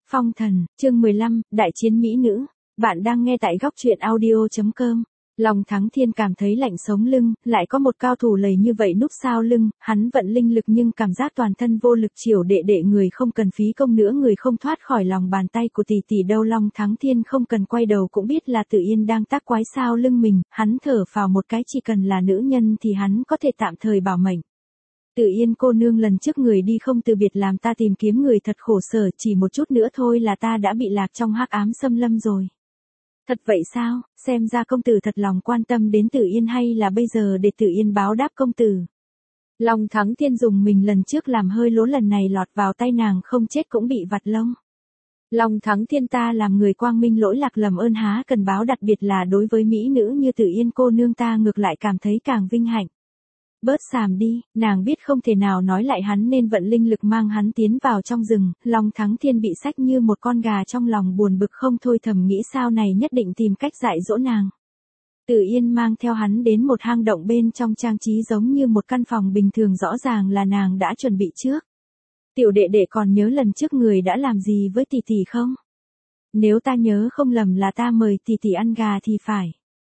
Phong thần, chương 15, đại chiến mỹ nữ. Bạn đang nghe tại góc truyện audio.com. Long Thắng Thiên cảm thấy lạnh sống lưng, lại có một cao thủ lầy như vậy núp sau lưng, hắn vận linh lực nhưng cảm giác toàn thân vô lực, chiều đệ đệ người không cần phí công nữa, người không thoát khỏi lòng bàn tay của tỷ tỷ đâu. Long Thắng Thiên không cần quay đầu cũng biết là Tử Yên đang tác quái sau lưng mình, hắn thở phào một cái, chỉ cần là nữ nhân thì hắn có thể tạm thời bảo mệnh. Tử Yên cô nương, lần trước người đi không từ biệt làm ta tìm kiếm người thật khổ sở, chỉ một chút nữa thôi là ta đã bị lạc trong hắc ám xâm lâm rồi. Thật vậy sao, xem ra công tử thật lòng quan tâm đến Tử Yên, hay là bây giờ để Tử Yên báo đáp công tử? Long Thắng Thiên dùng mình, lần trước làm hơi lố, lần này lọt vào tay nàng không chết cũng bị vặt lông. Long Thắng Thiên, ta làm người quang minh lỗi lạc lầm ơn há cần báo, đặc biệt là đối với mỹ nữ như Tử Yên cô nương, ta ngược lại cảm thấy càng vinh hạnh. Bớt xàm đi, nàng biết không thể nào nói lại hắn nên vận linh lực mang hắn tiến vào trong rừng. Long Thắng Thiên bị xách như một con gà, trong lòng buồn bực không thôi, thầm nghĩ sao này nhất định tìm cách dạy dỗ nàng. Tử Yên mang theo hắn đến một hang động, bên trong trang trí giống như một căn phòng bình thường, rõ ràng là nàng đã chuẩn bị trước. Tiểu đệ đệ còn nhớ lần trước người đã làm gì với tỷ tỷ không? Nếu ta nhớ không lầm là ta mời tỷ tỷ ăn gà thì phải.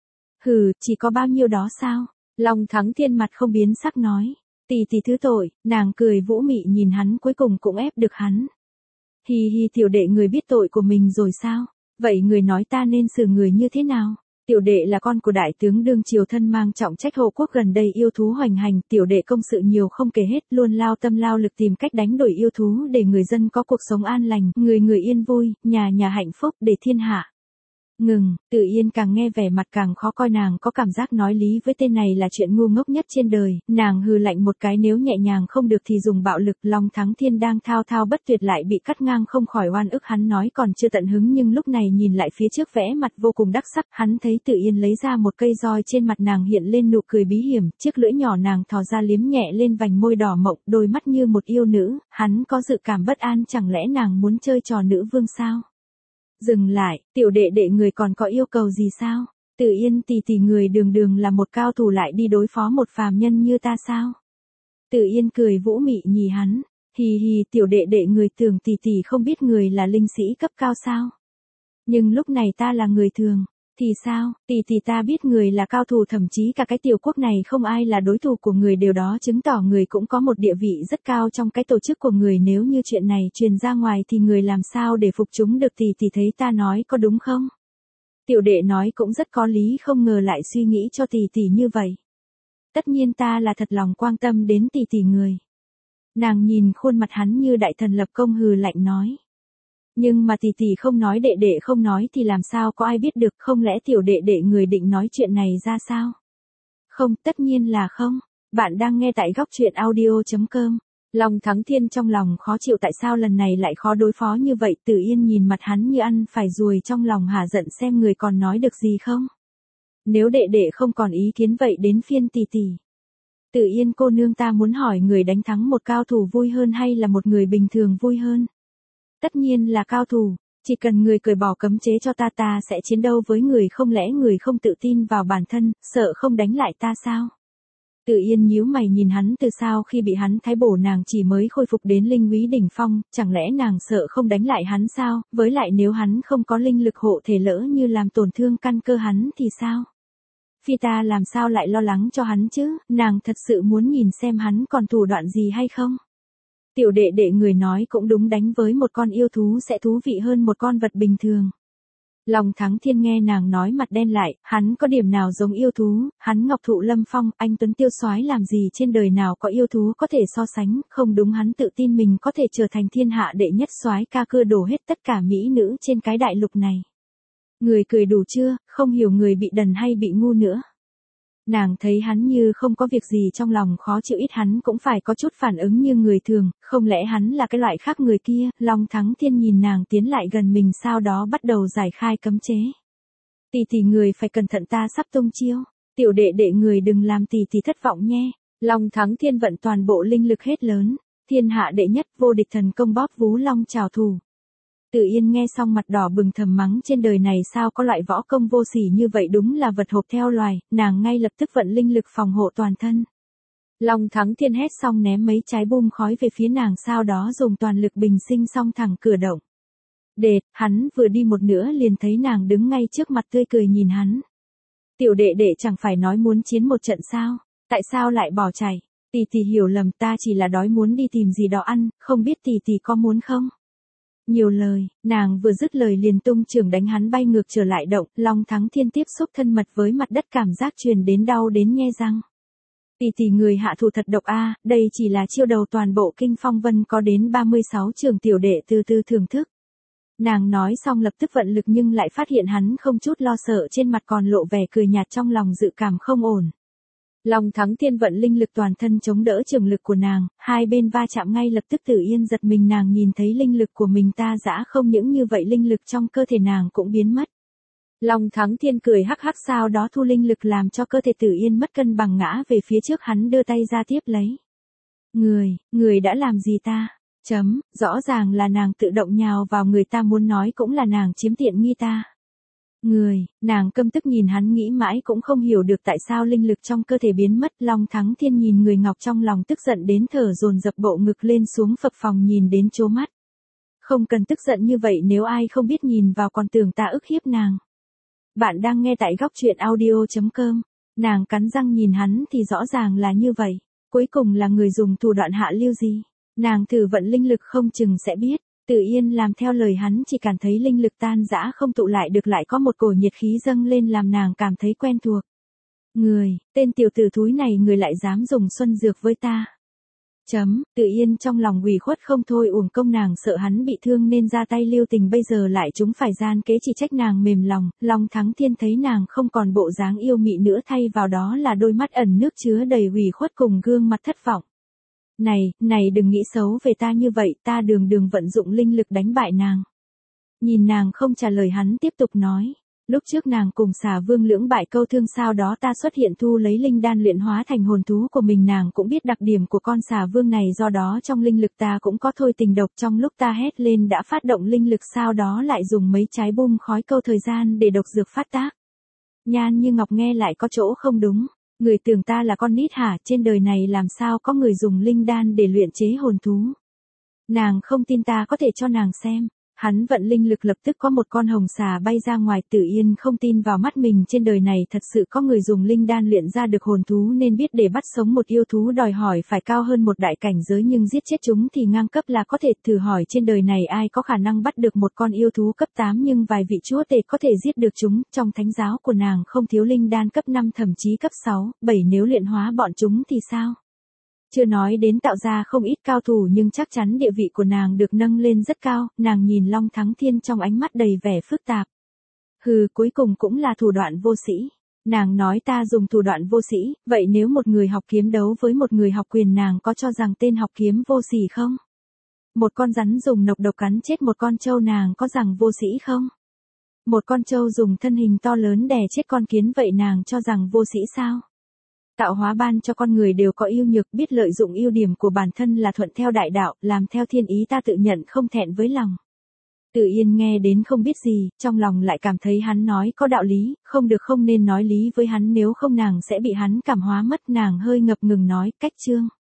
Hừ, chỉ có bao nhiêu đó sao? Long Thắng Thiên mặt không biến sắc nói. Tỷ tỷ thứ tội, nàng cười vũ mị nhìn hắn, cuối cùng cũng ép được hắn. Hi hi, tiểu đệ người biết tội của mình rồi sao? Vậy người nói ta nên xử người như thế nào? Tiểu đệ là con của đại tướng đương triều, thân mang trọng trách hộ quốc, gần đây yêu thú hoành hành, tiểu đệ công sự nhiều không kể hết, luôn lao tâm lao lực tìm cách đánh đuổi yêu thú để người dân có cuộc sống an lành, người người yên vui, nhà nhà hạnh phúc, để thiên hạ. Ngừng, Tử Yên càng nghe vẻ mặt càng khó coi, nàng có cảm giác nói lý với tên này là chuyện ngu ngốc nhất trên đời, nàng hừ lạnh một cái, nếu nhẹ nhàng không được thì dùng bạo lực. Long Thắng Thiên đang thao thao bất tuyệt lại bị cắt ngang, không khỏi oan ức, hắn nói còn chưa tận hứng nhưng lúc này nhìn lại phía trước vẽ mặt vô cùng đắc sắc, hắn thấy Tử Yên lấy ra một cây roi, trên mặt nàng hiện lên nụ cười bí hiểm, chiếc lưỡi nhỏ nàng thò ra liếm nhẹ lên vành môi đỏ mộng, đôi mắt như một yêu nữ, hắn có dự cảm bất an, chẳng lẽ nàng muốn chơi trò nữ vương sao? Dừng lại, tiểu đệ đệ người còn có yêu cầu gì sao? Tử Yên tỷ tỷ, người đường đường là một cao thủ lại đi đối phó một phàm nhân như ta sao? Tử Yên cười vũ mị nhìn hắn. Hì hì, tiểu đệ đệ người tưởng tỷ tỷ không biết người là linh sĩ cấp cao sao? Nhưng lúc này ta là người thường. Thì sao, tỷ tỷ ta biết người là cao thủ, thậm chí cả cái tiểu quốc này không ai là đối thủ của người, điều đó chứng tỏ người cũng có một địa vị rất cao trong cái tổ chức của người, nếu như chuyện này truyền ra ngoài thì người làm sao để phục chúng được? Tỷ tỷ thấy ta nói có đúng không? Tiểu đệ nói cũng rất có lý, không ngờ lại suy nghĩ cho tỷ tỷ như vậy. Tất nhiên ta là thật lòng quan tâm đến tỷ tỷ người. Nàng nhìn khuôn mặt hắn như đại thần lập công, hừ lạnh nói. Nhưng mà tỷ tỷ không nói, đệ đệ không nói thì làm sao có ai biết được, không lẽ tiểu đệ đệ người định nói chuyện này ra sao? Không, tất nhiên là không. Bạn đang nghe tại góc truyện audio.com. Long Thắng Thiên trong lòng khó chịu, tại sao lần này lại khó đối phó như vậy? Tử Yên nhìn mặt hắn như ăn phải ruồi, trong lòng hả giận xem người còn nói được gì không. Nếu đệ đệ không còn ý kiến vậy đến phiên tỷ tỷ. Tử Yên cô nương, ta muốn hỏi, người đánh thắng một cao thủ vui hơn hay là một người bình thường vui hơn? Tất nhiên là cao thủ, chỉ cần người cởi bỏ cấm chế cho ta, ta sẽ chiến đấu với người, không lẽ người không tự tin vào bản thân, sợ không đánh lại ta sao? Tử Yên nhíu mày nhìn hắn, từ sau khi bị hắn thái bổ nàng chỉ mới khôi phục đến linh úy đỉnh phong, chẳng lẽ nàng sợ không đánh lại hắn sao? Với lại nếu hắn không có linh lực hộ thể, lỡ như làm tổn thương căn cơ hắn thì sao? Phi, ta làm sao lại lo lắng cho hắn chứ, nàng thật sự muốn nhìn xem hắn còn thủ đoạn gì hay không? Tiểu đệ đệ người nói cũng đúng, đánh với một con yêu thú sẽ thú vị hơn một con vật bình thường. Long Thắng Thiên nghe nàng nói mặt đen lại, hắn có điểm nào giống yêu thú? Hắn ngọc thụ lâm phong, anh tuấn tiêu soái làm gì trên đời nào có yêu thú có thể so sánh? Không đúng, hắn tự tin mình có thể trở thành thiên hạ đệ nhất soái ca, cưa đổ hết tất cả mỹ nữ trên cái đại lục này. Người cười đủ chưa, không hiểu người bị đần hay bị ngu nữa. Nàng thấy hắn như không có việc gì, trong lòng khó chịu, ít hắn cũng phải có chút phản ứng như người thường, không lẽ hắn là cái loại khác người kia? Long Thắng Thiên nhìn nàng tiến lại gần mình, sau đó bắt đầu giải khai cấm chế. Tỷ tỷ người phải cẩn thận, ta sắp tung chiêu. Tiểu đệ đệ người đừng làm tỷ tỷ thất vọng nhé. Long Thắng Thiên vận toàn bộ linh lực hết lớn. Thiên hạ đệ nhất, vô địch thần công bóp vú long trảo thủ. Tử Yên nghe xong mặt đỏ bừng, thầm mắng trên đời này sao có loại võ công vô sỉ như vậy, đúng là vật hộp theo loài, nàng ngay lập tức vận linh lực phòng hộ toàn thân. Long Thắng Thiên hét xong ném mấy trái bom khói về phía nàng, sau đó dùng toàn lực bình sinh song thẳng cửa động. Đệt, hắn vừa đi một nữa liền thấy nàng đứng ngay trước mặt tươi cười nhìn hắn. Tiểu đệ đệ chẳng phải nói muốn chiến một trận sao, tại sao lại bỏ chạy? Tỷ tỷ hiểu lầm, ta chỉ là đói muốn đi tìm gì đó ăn, không biết tỷ tỷ có muốn không? Nhiều lời, nàng vừa dứt lời liền tung chưởng đánh hắn bay ngược trở lại động, Long Thắng Thiên tiếp xúc thân mật với mặt đất cảm giác truyền đến đau đến nhe răng. Tỷ tỷ người hạ thủ thật độc a, đây chỉ là chiêu đầu toàn bộ Kinh Phong Vân có đến 36 trường tiểu đệ từ từ thưởng thức. Nàng nói xong lập tức vận lực nhưng lại phát hiện hắn không chút lo sợ, trên mặt còn lộ vẻ cười nhạt, trong lòng dự cảm không ổn. Long Thắng Thiên vận linh lực toàn thân chống đỡ trường lực của nàng, hai bên va chạm ngay lập tức Tử Yên giật mình, nàng nhìn thấy linh lực của mình ta dã, không những như vậy linh lực trong cơ thể nàng cũng biến mất. Long Thắng Thiên cười hắc hắc, sau đó thu linh lực làm cho cơ thể Tử Yên mất cân bằng ngã về phía trước, hắn đưa tay ra tiếp lấy. Người đã làm gì ta? Rõ ràng là nàng tự động nhào vào người ta, muốn nói cũng là nàng chiếm tiện nghi ta. Nàng căm tức nhìn hắn, nghĩ mãi cũng không hiểu được tại sao linh lực trong cơ thể biến mất. Long Thắng Thiên nhìn người ngọc trong lòng tức giận đến thở dồn dập, bộ ngực lên xuống phập phồng nhìn đến chố mắt. Không cần tức giận như vậy, nếu ai không biết nhìn vào còn tưởng ta ức hiếp nàng. Bạn đang nghe tại góc truyện audio.com. Nàng cắn răng nhìn hắn, thì rõ ràng là như vậy. Cuối cùng là người dùng thủ đoạn hạ lưu gì? Nàng thử vận linh lực không chừng sẽ biết. Tử Yên làm theo lời hắn, chỉ cảm thấy linh lực tan rã không tụ lại được, lại có một cổ nhiệt khí dâng lên làm nàng cảm thấy quen thuộc. Tên tiểu tử thúi này, người lại dám dùng xuân dược với ta. Tử Yên trong lòng ủy khuất không thôi, uổng công nàng sợ hắn bị thương nên ra tay lưu tình, bây giờ lại chúng phải gian kế, chỉ trách nàng mềm lòng. Long Thắng Thiên thấy nàng không còn bộ dáng yêu mị nữa, thay vào đó là đôi mắt ẩn nước chứa đầy ủy khuất cùng gương mặt thất vọng. Này đừng nghĩ xấu về ta như vậy, ta đường vận dụng linh lực đánh bại nàng. Nhìn nàng không trả lời, hắn tiếp tục nói. Lúc trước nàng cùng Xà Vương lưỡng bại câu thương, sau đó ta xuất hiện thu lấy linh đan luyện hóa thành hồn thú của mình, nàng cũng biết đặc điểm của con Xà Vương này, do đó trong linh lực ta cũng có thôi tình độc, trong lúc ta hét lên đã phát động linh lực, sau đó lại dùng mấy trái bum khói câu thời gian để độc dược phát tác. Nhan Như Ngọc nghe lại có chỗ không đúng. Người tưởng ta là con nít hả? Trên đời này làm sao có người dùng linh đan để luyện chế hồn thú? Nàng không tin, ta có thể cho nàng xem. Hắn vận linh lực, lập tức có một con hồng xà bay ra ngoài. Tử Yên không tin vào mắt mình, trên đời này thật sự có người dùng linh đan luyện ra được hồn thú, nên biết để bắt sống một yêu thú đòi hỏi phải cao hơn một đại cảnh giới, nhưng giết chết chúng thì ngang cấp là có thể. Thử hỏi trên đời này ai có khả năng bắt được một con yêu thú cấp 8, nhưng vài vị chúa tể có thể giết được chúng. Trong thánh giáo của nàng không thiếu linh đan cấp 5, thậm chí cấp 6, 7, nếu luyện hóa bọn chúng thì sao? Chưa nói đến tạo ra không ít cao thủ, nhưng chắc chắn địa vị của nàng được nâng lên rất cao. Nàng nhìn Long Thắng Thiên trong ánh mắt đầy vẻ phức tạp. Cuối cùng cũng là thủ đoạn vô sĩ. Nàng nói ta dùng thủ đoạn vô sĩ, vậy nếu một người học kiếm đấu với một người học quyền, nàng có cho rằng tên học kiếm vô sỉ không? Một con rắn dùng nọc độc cắn chết một con trâu, nàng có rằng vô sĩ không? Một con trâu dùng thân hình to lớn đè chết con kiến, vậy nàng cho rằng vô sĩ sao? Tạo hóa ban cho con người đều có ưu nhược, biết lợi dụng ưu điểm của bản thân là thuận theo đại đạo, làm theo thiên ý, ta tự nhận không thẹn với lòng. Tử Yên nghe đến không biết gì, trong lòng lại cảm thấy hắn nói có đạo lý, không nên nói lý với hắn, nếu không nàng sẽ bị hắn cảm hóa mất. Nàng hơi ngập ngừng nói, cách chương.